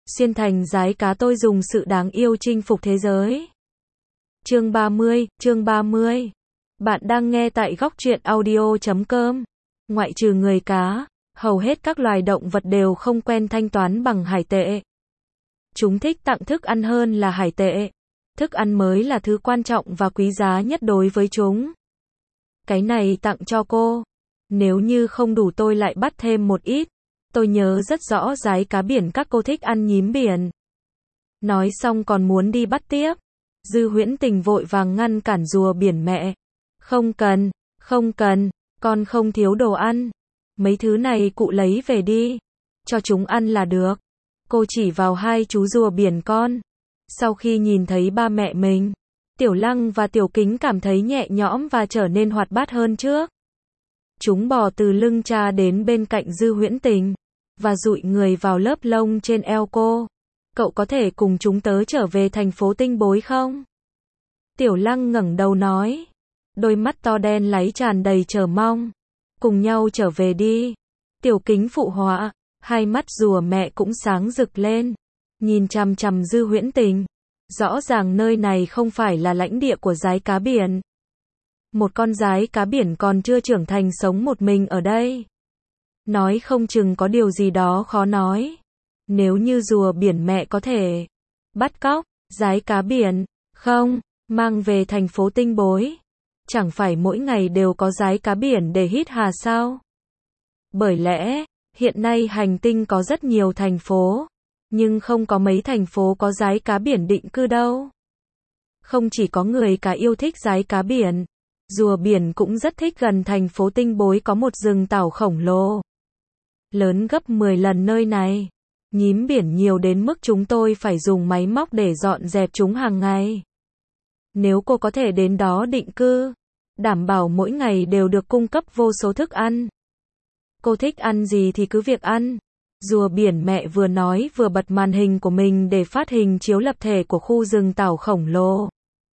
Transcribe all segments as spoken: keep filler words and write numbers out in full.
Xuyên thành giái cá tôi dùng sự đáng yêu chinh phục thế giới. Chương ba mươi, chương ba mươi. Bạn đang nghe tại góc truyện audio chấm com. Ngoại trừ người cá, hầu hết các loài động vật đều không quen thanh toán bằng hải tệ. Chúng thích tặng thức ăn hơn là hải tệ. Thức ăn mới là thứ quan trọng và quý giá nhất đối với chúng. Cái này tặng cho cô. Nếu như không đủ tôi lại bắt thêm một ít. Tôi nhớ rất rõ giái cá biển các cô thích ăn nhím biển. Nói xong còn muốn đi bắt tiếp. Dư Huyễn Tình vội vàng ngăn cản rùa biển mẹ. Không cần, không cần, con không thiếu đồ ăn. Mấy thứ này cụ lấy về đi. Cho chúng ăn là được. Cô chỉ vào hai chú rùa biển con. Sau khi nhìn thấy ba mẹ mình, Tiểu Lăng và Tiểu Kính cảm thấy nhẹ nhõm và trở nên hoạt bát hơn trước. Chúng bò từ lưng cha đến bên cạnh Dư Huyễn Tình và dụi người vào lớp lông trên eo cô. Cậu có thể cùng chúng tớ trở về thành phố Tinh Bối không? Tiểu Lăng ngẩng đầu nói. Đôi mắt to đen láy tràn đầy chờ mong. Cùng nhau trở về đi. Tiểu Kính phụ họa. Hai mắt rùa mẹ cũng sáng rực lên. Nhìn chằm chằm Dư Huyễn Tình. Rõ ràng nơi này không phải là lãnh địa của giái cá biển. Một con giái cá biển còn chưa trưởng thành sống một mình ở đây. Nói không chừng có điều gì đó khó nói. Nếu như rùa biển mẹ có thể bắt cóc giái cá biển, không, mang về thành phố Tinh Bối. Chẳng phải mỗi ngày đều có giái cá biển để hít hà sao? Bởi lẽ, hiện nay hành tinh có rất nhiều thành phố, nhưng không có mấy thành phố có giái cá biển định cư đâu. Không chỉ có người cá yêu thích giái cá biển, rùa biển cũng rất thích gần thành phố Tinh Bối có một rừng tảo khổng lồ. Lớn gấp mười lần nơi này. Nhím biển nhiều đến mức chúng tôi phải dùng máy móc để dọn dẹp chúng hàng ngày. Nếu cô có thể đến đó định cư, đảm bảo mỗi ngày đều được cung cấp vô số thức ăn. Cô thích ăn gì thì cứ việc ăn. Rùa biển mẹ vừa nói vừa bật màn hình của mình để phát hình chiếu lập thể của khu rừng tảo khổng lồ.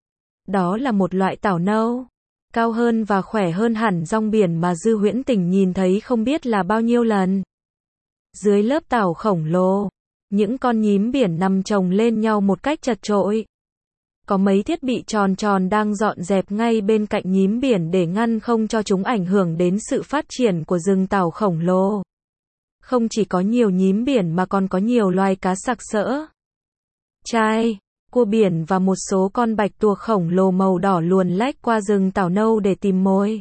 Đó là một loại tảo nâu, cao hơn và khỏe hơn hẳn rong biển mà Dư Huyễn Tình nhìn thấy không biết là bao nhiêu lần. Dưới lớp tảo khổng lồ, những con nhím biển nằm chồng lên nhau một cách chật chội. Có mấy thiết bị tròn tròn đang dọn dẹp ngay bên cạnh nhím biển để ngăn không cho chúng ảnh hưởng đến sự phát triển của rừng tảo khổng lồ. Không chỉ có nhiều nhím biển mà còn có nhiều loài cá sặc sỡ, trai, cua biển và một số con bạch tuộc khổng lồ màu đỏ luồn lách qua rừng tảo nâu để tìm mồi.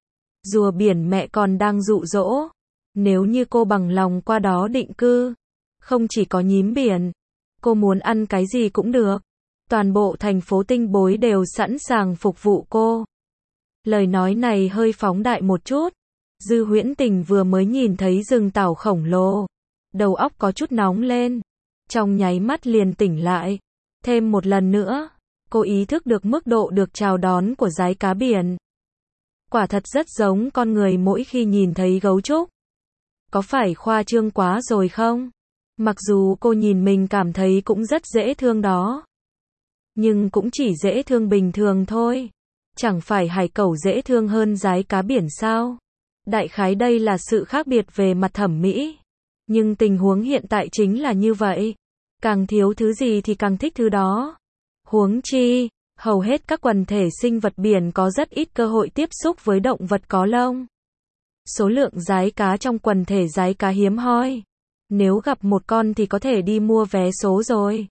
Rùa biển mẹ còn đang dụ dỗ. Nếu như cô bằng lòng qua đó định cư, không chỉ có nhím biển, cô muốn ăn cái gì cũng được. Toàn bộ thành phố Tinh Bối đều sẵn sàng phục vụ cô. Lời nói này hơi phóng đại một chút. Dư Huyễn Tình vừa mới nhìn thấy rừng tảo khổng lồ. Đầu óc có chút nóng lên. Trong nháy mắt liền tỉnh lại. Thêm một lần nữa, cô ý thức được mức độ được chào đón của giái cá biển. Quả thật rất giống con người mỗi khi nhìn thấy gấu trúc. Có phải khoa trương quá rồi không? Mặc dù cô nhìn mình cảm thấy cũng rất dễ thương đó. Nhưng cũng chỉ dễ thương bình thường thôi. Chẳng phải hải cẩu dễ thương hơn giái cá biển sao? Đại khái đây là sự khác biệt về mặt thẩm mỹ. Nhưng tình huống hiện tại chính là như vậy. Càng thiếu thứ gì thì càng thích thứ đó. Huống chi, hầu hết các quần thể sinh vật biển có rất ít cơ hội tiếp xúc với động vật có lông. Số lượng giái cá trong quần thể giái cá hiếm hoi. Nếu gặp một con thì có thể đi mua vé số rồi.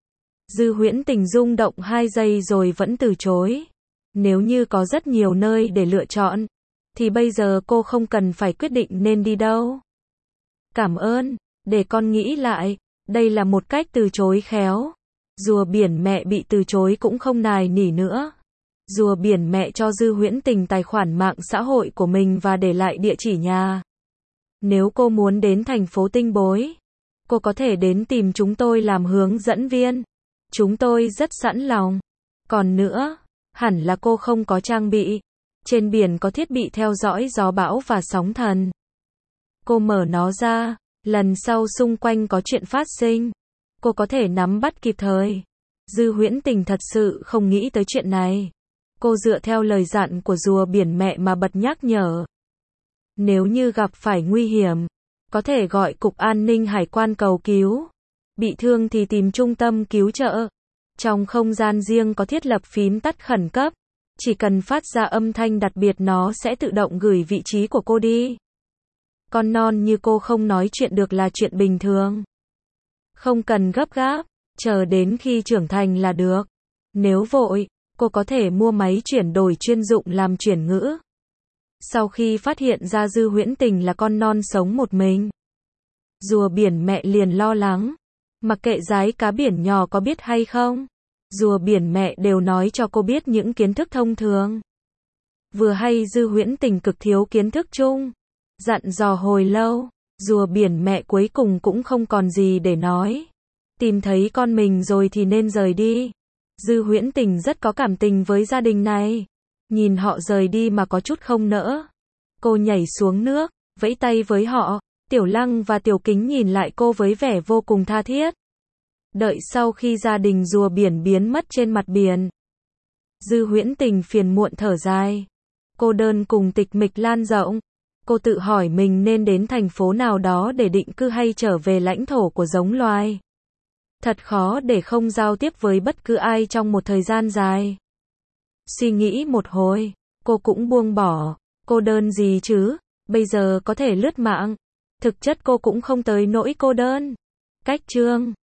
Dư Huyễn Tình rung động hai giây rồi vẫn từ chối. Nếu như có rất nhiều nơi để lựa chọn, thì bây giờ cô không cần phải quyết định nên đi đâu. Cảm ơn, để con nghĩ lại. Đây là một cách từ chối khéo. Rùa biển mẹ bị từ chối cũng không nài nỉ nữa. Rùa biển mẹ cho Dư Huyễn Tình tài khoản mạng xã hội của mình và để lại địa chỉ nhà. Nếu cô muốn đến thành phố Tinh Bối, cô có thể đến tìm chúng tôi làm hướng dẫn viên. Chúng tôi rất sẵn lòng. Còn nữa, hẳn là cô không có trang bị. Trên biển có thiết bị theo dõi gió bão và sóng thần. Cô mở nó ra, lần sau xung quanh có chuyện phát sinh, cô có thể nắm bắt kịp thời. Dư Huyễn Tình thật sự không nghĩ tới chuyện này. Cô dựa theo lời dặn của rùa biển mẹ mà bật nhắc nhở. Nếu như gặp phải nguy hiểm, có thể gọi Cục An ninh Hải quan cầu cứu. Bị thương thì tìm trung tâm cứu trợ. Trong không gian riêng có thiết lập phím tắt khẩn cấp. Chỉ cần phát ra âm thanh đặc biệt nó sẽ tự động gửi vị trí của cô đi. Con non như cô không nói chuyện được là chuyện bình thường. Không cần gấp gáp, chờ đến khi trưởng thành là được. Nếu vội, cô có thể mua máy chuyển đổi chuyên dụng làm chuyển ngữ. Sau khi phát hiện ra Dư Huyễn Tình là con non sống một mình, rùa biển mẹ liền lo lắng. Mặc kệ rái cá biển nhỏ có biết hay không, rùa biển mẹ đều nói cho cô biết những kiến thức thông thường. Vừa hay Dư Huyễn Tình cực thiếu kiến thức chung. Dặn dò hồi lâu, rùa biển mẹ cuối cùng cũng không còn gì để nói. Tìm thấy con mình rồi thì nên rời đi. Dư Huyễn Tình rất có cảm tình với gia đình này. Nhìn họ rời đi mà có chút không nỡ. Cô nhảy xuống nước, vẫy tay với họ. Tiểu Lăng và Tiểu Kính nhìn lại cô với vẻ vô cùng tha thiết. Đợi sau khi gia đình rùa biển biến mất trên mặt biển, Dư Huyễn Tình phiền muộn thở dài. Cô đơn cùng tịch mịch lan rộng. Cô tự hỏi mình nên đến thành phố nào đó để định cư hay trở về lãnh thổ của giống loài. Thật khó để không giao tiếp với bất cứ ai trong một thời gian dài. Suy nghĩ một hồi, cô cũng buông bỏ. Cô đơn gì chứ, bây giờ có thể lướt mạng. Thực chất cô cũng không tới nỗi cô đơn. Cách chương